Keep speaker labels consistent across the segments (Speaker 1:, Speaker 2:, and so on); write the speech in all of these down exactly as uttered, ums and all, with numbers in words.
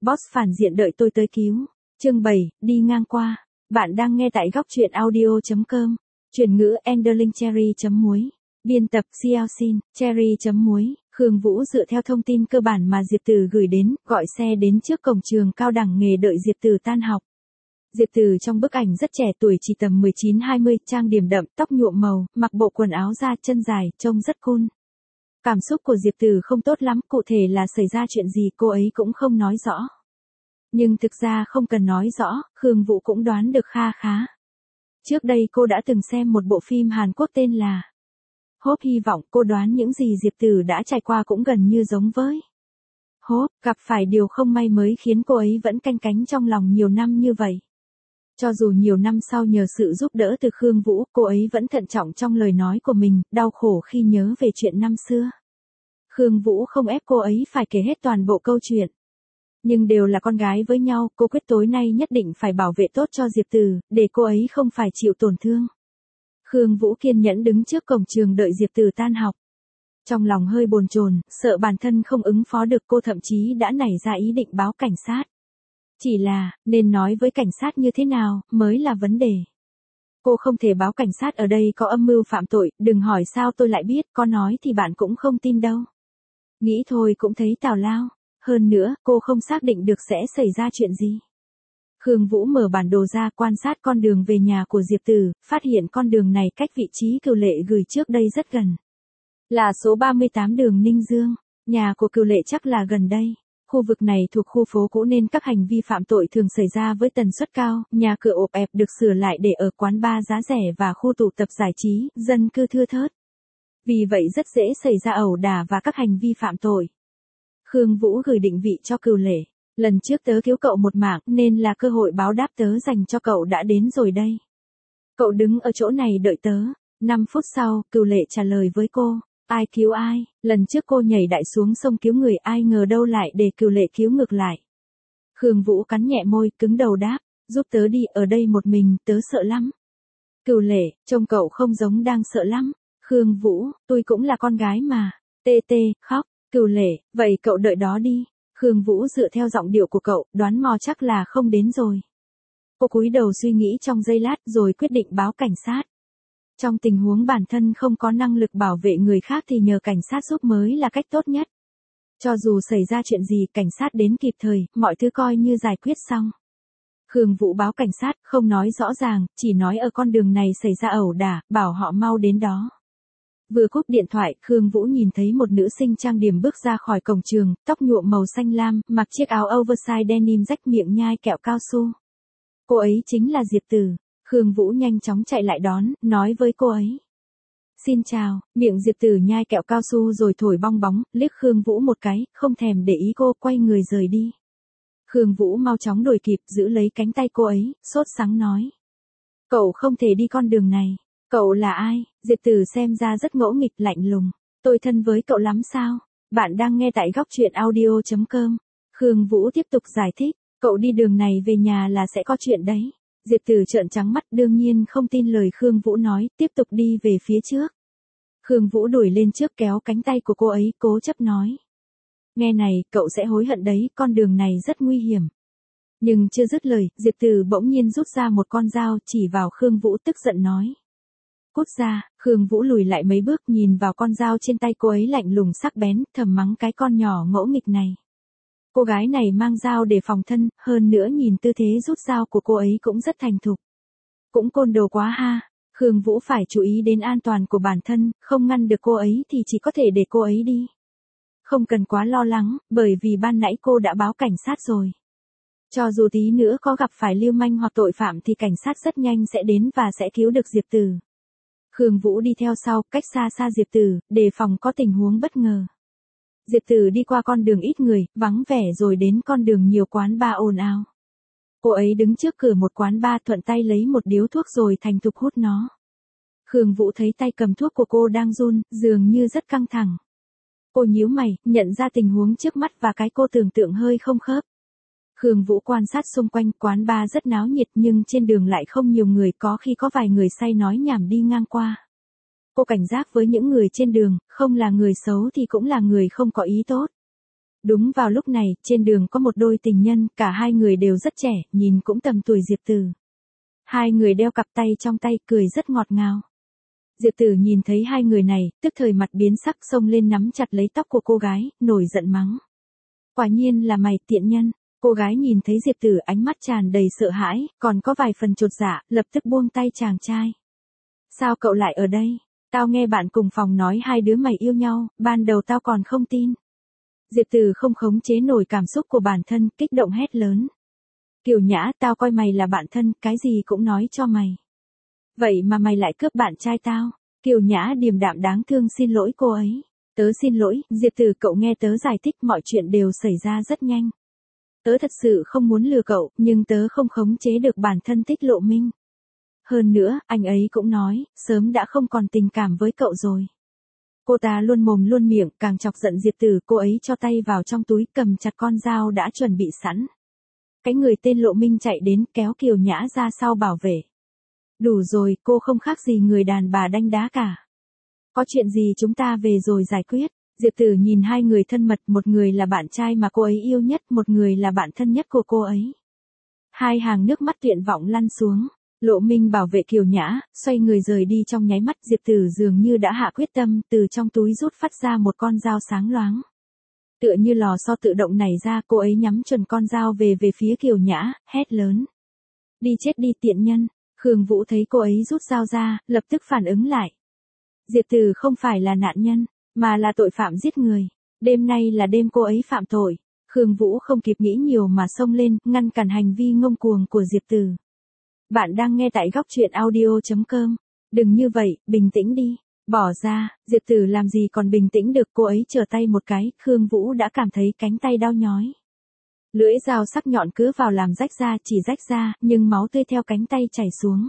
Speaker 1: Boss phản diện đợi tôi tới cứu. Chương bảy, đi ngang qua. Bạn đang nghe tại góc truyện audio chấm com. Chuyển ngữ Enderlin Cherry chấm muối. Biên tập Xiaoxin, Cherry chấm muối. Khương Vũ dựa theo thông tin cơ bản mà Diệp Từ gửi đến, gọi xe đến trước cổng trường cao đẳng nghề đợi Diệp Từ tan học. Diệp Từ trong bức ảnh rất trẻ tuổi, chỉ tầm mười chín hai mươi, trang điểm đậm, tóc nhuộm màu, mặc bộ quần áo da chân dài, trông rất cool. Cảm xúc của Diệp Từ không tốt lắm, cụ thể là xảy ra chuyện gì cô ấy cũng không nói rõ. Nhưng thực ra không cần nói rõ, Khương Vũ cũng đoán được kha khá. Trước đây cô đã từng xem một bộ phim Hàn Quốc tên là Hốp, hy vọng cô đoán những gì Diệp Từ đã trải qua cũng gần như giống với Hốp, gặp phải điều không may mới khiến cô ấy vẫn canh cánh trong lòng nhiều năm như vậy. Cho dù nhiều năm sau nhờ sự giúp đỡ từ Khương Vũ, cô ấy vẫn thận trọng trong lời nói của mình, đau khổ khi nhớ về chuyện năm xưa. Khương Vũ không ép cô ấy phải kể hết toàn bộ câu chuyện. Nhưng đều là con gái với nhau, cô quyết tối nay nhất định phải bảo vệ tốt cho Diệp Từ, để cô ấy không phải chịu tổn thương. Khương Vũ kiên nhẫn đứng trước cổng trường đợi Diệp Từ tan học. Trong lòng hơi bồn chồn, sợ bản thân không ứng phó được, cô thậm chí đã nảy ra ý định báo cảnh sát. Chỉ là, nên nói với cảnh sát như thế nào, mới là vấn đề. Cô không thể báo cảnh sát ở đây có âm mưu phạm tội, đừng hỏi sao tôi lại biết, có nói thì bạn cũng không tin đâu. Nghĩ thôi cũng thấy tào lao, hơn nữa, cô không xác định được sẽ xảy ra chuyện gì. Khương Vũ mở bản đồ ra quan sát con đường về nhà của Diệp Từ, phát hiện con đường này cách vị trí Cửu Lệ gửi trước đây rất gần. Là số ba mươi tám đường Ninh Dương, nhà của Cửu Lệ chắc là gần đây. Khu vực này thuộc khu phố cũ nên các hành vi phạm tội thường xảy ra với tần suất cao, nhà cửa ộp ẹp được sửa lại để ở quán bar giá rẻ và khu tụ tập giải trí, dân cư thưa thớt. Vì vậy rất dễ xảy ra ẩu đả và các hành vi phạm tội. Khương Vũ gửi định vị cho Cửu Lệ. Lần trước tớ cứu cậu một mạng nên là cơ hội báo đáp tớ dành cho cậu đã đến rồi đây. Cậu đứng ở chỗ này đợi tớ. năm phút sau, Cửu Lệ trả lời với cô. Ai cứu ai, lần trước cô nhảy đại xuống sông cứu người, ai ngờ đâu lại để Cửu Lệ cứu ngược lại. Khương Vũ cắn nhẹ môi, cứng đầu đáp, giúp tớ đi, ở đây một mình, tớ sợ lắm. Cửu Lệ, trông cậu không giống đang sợ lắm. Khương Vũ, tôi cũng là con gái mà. Tê tê, khóc. Cửu Lệ, vậy cậu đợi đó đi. Khương Vũ dựa theo giọng điệu của cậu, đoán mò chắc là không đến rồi. Cô cúi đầu suy nghĩ trong giây lát rồi quyết định báo cảnh sát. Trong tình huống bản thân không có năng lực bảo vệ người khác thì nhờ cảnh sát giúp mới là cách tốt nhất. Cho dù xảy ra chuyện gì, cảnh sát đến kịp thời, mọi thứ coi như giải quyết xong. Khương Vũ báo cảnh sát, không nói rõ ràng, chỉ nói ở con đường này xảy ra ẩu đả, bảo họ mau đến đó. Vừa cúp điện thoại, Khương Vũ nhìn thấy một nữ sinh trang điểm bước ra khỏi cổng trường, tóc nhuộm màu xanh lam, mặc chiếc áo oversize denim rách miệng nhai kẹo cao su. Cô ấy chính là Diệp Từ. Khương Vũ nhanh chóng chạy lại đón, nói với cô ấy. Xin chào, miệng Diệp Từ nhai kẹo cao su rồi thổi bong bóng, liếc Khương Vũ một cái, không thèm để ý cô, quay người rời đi. Khương Vũ mau chóng đuổi kịp, giữ lấy cánh tay cô ấy, sốt sắng nói. Cậu không thể đi con đường này. Cậu là ai? Diệp Từ xem ra rất ngỗ nghịch, lạnh lùng. Tôi thân với cậu lắm sao? Bạn đang nghe tại góc truyện audio chấm com. Khương Vũ tiếp tục giải thích. Cậu đi đường này về nhà là sẽ có chuyện đấy. Diệp Từ trợn trắng mắt, đương nhiên không tin lời Khương Vũ nói, tiếp tục đi về phía trước. Khương Vũ đuổi lên trước kéo cánh tay của cô ấy, cố chấp nói. Nghe này, cậu sẽ hối hận đấy, con đường này rất nguy hiểm. Nhưng chưa dứt lời, Diệp Từ bỗng nhiên rút ra một con dao, chỉ vào Khương Vũ tức giận nói. Cút ra. Khương Vũ lùi lại mấy bước, nhìn vào con dao trên tay cô ấy lạnh lùng sắc bén, thầm mắng cái con nhỏ ngỗ nghịch này. Cô gái này mang dao để phòng thân, hơn nữa nhìn tư thế rút dao của cô ấy cũng rất thành thục. Cũng côn đồ quá ha. Khương Vũ phải chú ý đến an toàn của bản thân, không ngăn được cô ấy thì chỉ có thể để cô ấy đi. Không cần quá lo lắng, bởi vì ban nãy cô đã báo cảnh sát rồi. Cho dù tí nữa có gặp phải lưu manh hoặc tội phạm thì cảnh sát rất nhanh sẽ đến và sẽ cứu được Diệp Từ. Khương Vũ đi theo sau, cách xa xa Diệp Từ, đề phòng có tình huống bất ngờ. Diệp Từ đi qua con đường ít người, vắng vẻ rồi đến con đường nhiều quán bar ồn ào. Cô ấy đứng trước cửa một quán bar, thuận tay lấy một điếu thuốc rồi thành thục hút nó. Khương Vũ thấy tay cầm thuốc của cô đang run, dường như rất căng thẳng. Cô nhíu mày, nhận ra tình huống trước mắt và cái cô tưởng tượng hơi không khớp. Khương Vũ quan sát xung quanh, quán bar rất náo nhiệt nhưng trên đường lại không nhiều người, có khi có vài người say nói nhảm đi ngang qua. Cô cảnh giác với những người trên đường, không là người xấu thì cũng là người không có ý tốt. Đúng vào lúc này, trên đường có một đôi tình nhân, cả hai người đều rất trẻ, nhìn cũng tầm tuổi Diệp Tử. Hai người đeo cặp tay trong tay, cười rất ngọt ngào. Diệp Tử nhìn thấy hai người này, tức thời mặt biến sắc, xông lên nắm chặt lấy tóc của cô gái, nổi giận mắng. Quả nhiên là mày, tiện nhân. Cô gái nhìn thấy Diệp Tử ánh mắt tràn đầy sợ hãi, còn có vài phần chột dạ, lập tức buông tay chàng trai. Sao cậu lại ở đây? Tao nghe bạn cùng phòng nói hai đứa mày yêu nhau, ban đầu tao còn không tin. Diệp Tử không khống chế nổi cảm xúc của bản thân, kích động hét lớn. Kiều Nhã, tao coi mày là bạn thân, cái gì cũng nói cho mày. Vậy mà mày lại cướp bạn trai tao. Kiều Nhã điềm đạm đáng thương xin lỗi cô ấy. Tớ xin lỗi, Diệp Tử, cậu nghe tớ giải thích, mọi chuyện đều xảy ra rất nhanh. Tớ thật sự không muốn lừa cậu, nhưng tớ không khống chế được bản thân thích Lộ Minh. Hơn nữa, anh ấy cũng nói, sớm đã không còn tình cảm với cậu rồi. Cô ta luôn mồm luôn miệng, càng chọc giận Diệp Tử, cô ấy cho tay vào trong túi, cầm chặt con dao đã chuẩn bị sẵn. Cái người tên Lộ Minh chạy đến, kéo Kiều Nhã ra sau bảo vệ. Đủ rồi, cô không khác gì người đàn bà đanh đá cả. Có chuyện gì chúng ta về rồi giải quyết. Diệp Tử nhìn hai người thân mật, một người là bạn trai mà cô ấy yêu nhất, một người là bạn thân nhất của cô ấy. Hai hàng nước mắt tuyệt vọng lăn xuống. Lộ Minh bảo vệ Kiều Nhã, xoay người rời đi trong nháy mắt. Diệp Tử dường như đã hạ quyết tâm, từ trong túi rút phát ra một con dao sáng loáng. Tựa như lò xo tự động nảy ra, cô ấy nhắm chuẩn con dao về về phía Kiều Nhã, hét lớn. Đi chết đi tiện nhân. Khương Vũ thấy cô ấy rút dao ra, lập tức phản ứng lại. Diệp Tử không phải là nạn nhân, mà là tội phạm giết người. Đêm nay là đêm cô ấy phạm tội. Khương Vũ không kịp nghĩ nhiều mà xông lên, ngăn cản hành vi ngông cuồng của Diệp Tử. Bạn đang nghe tại góc truyện audio chấm com. Đừng như vậy, bình tĩnh đi. Bỏ ra, Diệp Tử làm gì còn bình tĩnh được, cô ấy trở tay một cái, Khương Vũ đã cảm thấy cánh tay đau nhói. Lưỡi dao sắc nhọn cứ vào làm rách ra, chỉ rách ra, nhưng máu tươi theo cánh tay chảy xuống.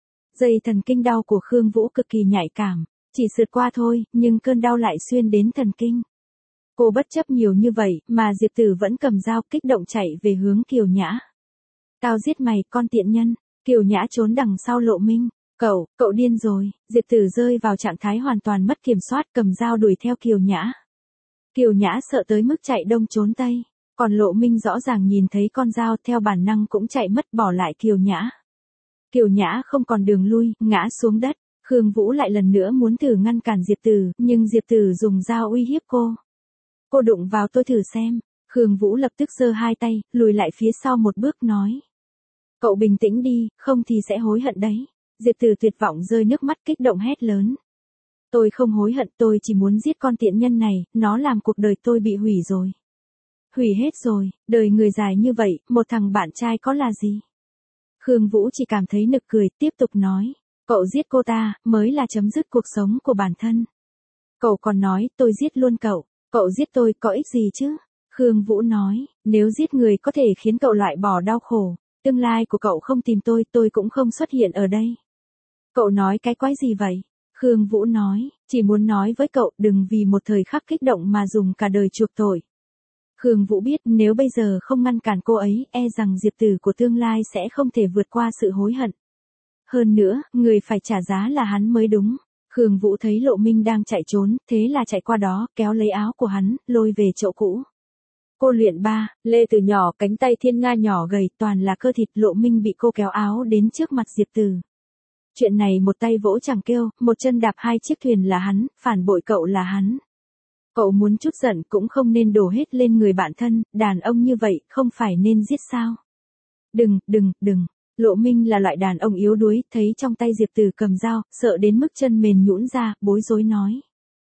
Speaker 1: Dây thần kinh đau của Khương Vũ cực kỳ nhạy cảm, chỉ sượt qua thôi, nhưng cơn đau lại xuyên đến thần kinh. Cô bất chấp nhiều như vậy, mà Diệp Tử vẫn cầm dao kích động chạy về hướng Kiều Nhã. Tao giết mày, con tiện nhân. Kiều Nhã trốn đằng sau Lộ Minh. Cậu, cậu điên rồi. Diệp Tử rơi vào trạng thái hoàn toàn mất kiểm soát, cầm dao đuổi theo Kiều Nhã. Kiều Nhã sợ tới mức chạy đông trốn tây. Còn Lộ Minh rõ ràng nhìn thấy con dao, theo bản năng cũng chạy mất, bỏ lại Kiều Nhã. Kiều Nhã không còn đường lui, ngã xuống đất. Khương Vũ lại lần nữa muốn thử ngăn cản Diệp Tử, nhưng Diệp Tử dùng dao uy hiếp cô. Cô đụng vào tôi thử xem. Khương Vũ lập tức giơ hai tay, lùi lại phía sau một bước nói. Cậu bình tĩnh đi, không thì sẽ hối hận đấy. Diệp Tử tuyệt vọng rơi nước mắt, kích động hét lớn. Tôi không hối hận, tôi chỉ muốn giết con tiện nhân này, nó làm cuộc đời tôi bị hủy rồi. Hủy hết rồi, đời người dài như vậy, một thằng bạn trai có là gì? Khương Vũ chỉ cảm thấy nực cười, tiếp tục nói. Cậu giết cô ta, mới là chấm dứt cuộc sống của bản thân. Cậu còn nói, tôi giết luôn cậu. Cậu giết tôi, có ích gì chứ? Khương Vũ nói, nếu giết người có thể khiến cậu loại bỏ đau khổ, tương lai của cậu không tìm tôi, tôi cũng không xuất hiện ở đây. Cậu nói cái quái gì vậy? Khương Vũ nói, chỉ muốn nói với cậu, đừng vì một thời khắc kích động mà dùng cả đời chuộc tội. Khương Vũ biết nếu bây giờ không ngăn cản cô ấy, e rằng Diệp Tử của tương lai sẽ không thể vượt qua sự hối hận. Hơn nữa, người phải trả giá là hắn mới đúng. Khương Vũ thấy Lộ Minh đang chạy trốn, thế là chạy qua đó, kéo lấy áo của hắn, lôi về chỗ cũ. Cô luyện ba, Lê từ nhỏ, cánh tay thiên nga nhỏ gầy, toàn là cơ thịt. Lộ Minh bị cô kéo áo đến trước mặt Diệp Tử. Chuyện này một tay vỗ chẳng kêu, một chân đạp hai chiếc thuyền là hắn, phản bội cậu là hắn. Cậu muốn chút giận cũng không nên đổ hết lên người bạn thân, đàn ông như vậy không phải nên giết sao? Đừng, đừng, đừng. Lộ Minh là loại đàn ông yếu đuối, thấy trong tay Diệp Tử cầm dao, sợ đến mức chân mềm nhũn ra, bối rối nói.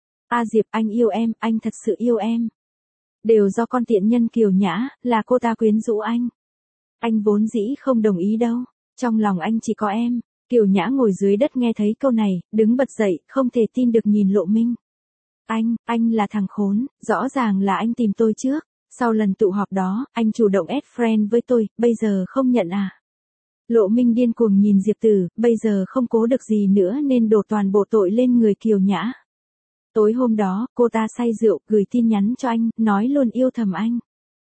Speaker 1: A Diệp, anh yêu em, anh thật sự yêu em. Đều do con tiện nhân Kiều Nhã, là cô ta quyến rũ anh. Anh vốn dĩ không đồng ý đâu, trong lòng anh chỉ có em. Kiều Nhã ngồi dưới đất nghe thấy câu này, đứng bật dậy, không thể tin được nhìn Lộ Minh. Anh, anh là thằng khốn, rõ ràng là anh tìm tôi trước. Sau lần tụ họp đó, anh chủ động add friend với tôi, bây giờ không nhận à? Lộ Minh điên cuồng nhìn Diệp Tử, bây giờ không cố được gì nữa nên đổ toàn bộ tội lên người Kiều Nhã. Tối hôm đó, cô ta say rượu, gửi tin nhắn cho anh, nói luôn yêu thầm anh.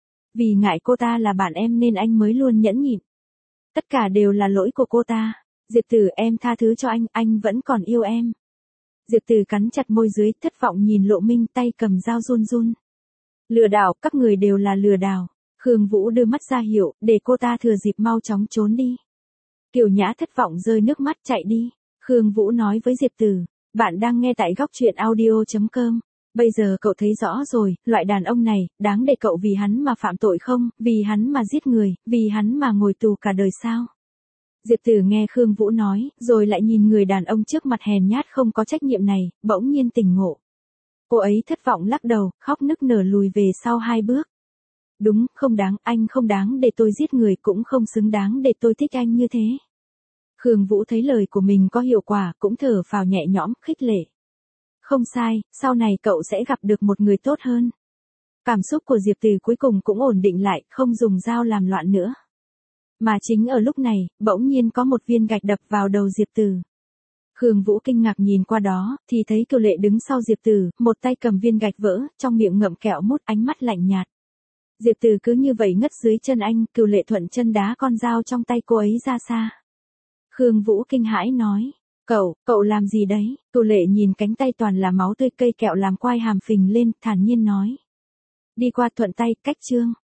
Speaker 1: Vì ngại cô ta là bạn em nên anh mới luôn nhẫn nhịn. Tất cả đều là lỗi của cô ta. Diệp Tử, em tha thứ cho anh, anh vẫn còn yêu em. Diệp Tử cắn chặt môi dưới, thất vọng nhìn Lộ Minh, tay cầm dao run run. Lừa đảo, các người đều là lừa đảo. Khương Vũ đưa mắt ra hiệu, để cô ta thừa dịp mau chóng trốn đi. Kiều Nhã thất vọng rơi nước mắt chạy đi. Khương Vũ nói với Diệp Tử, bạn đang nghe tại góc truyện audio.com. Bây giờ cậu thấy rõ rồi, loại đàn ông này, đáng để cậu vì hắn mà phạm tội không, vì hắn mà giết người, vì hắn mà ngồi tù cả đời sao? Diệp Tử nghe Khương Vũ nói, rồi lại nhìn người đàn ông trước mặt hèn nhát không có trách nhiệm này, bỗng nhiên tỉnh ngộ. Cô ấy thất vọng lắc đầu, khóc nức nở lùi về sau hai bước. Đúng, không đáng, anh không đáng để tôi giết người, cũng không xứng đáng để tôi thích anh như thế. Khương Vũ thấy lời của mình có hiệu quả, cũng thở phào nhẹ nhõm, khích lệ. Không sai, sau này cậu sẽ gặp được một người tốt hơn. Cảm xúc của Diệp Tử cuối cùng cũng ổn định lại, không dùng dao làm loạn nữa. Mà chính ở lúc này, bỗng nhiên có một viên gạch đập vào đầu Diệp Tử. Khương Vũ kinh ngạc nhìn qua đó, thì thấy Kiều Lệ đứng sau Diệp Tử, một tay cầm viên gạch vỡ, trong miệng ngậm kẹo mút, ánh mắt lạnh nhạt. Diệp Tử cứ như vậy ngất dưới chân anh, Kiều Lệ thuận chân đá con dao trong tay cô ấy ra xa. Khương Vũ kinh hãi nói, cậu, cậu làm gì đấy? Kiều Lệ nhìn cánh tay toàn là máu tươi, cây kẹo làm quai hàm phình lên, thản nhiên nói. Đi qua thuận tay, cách chương.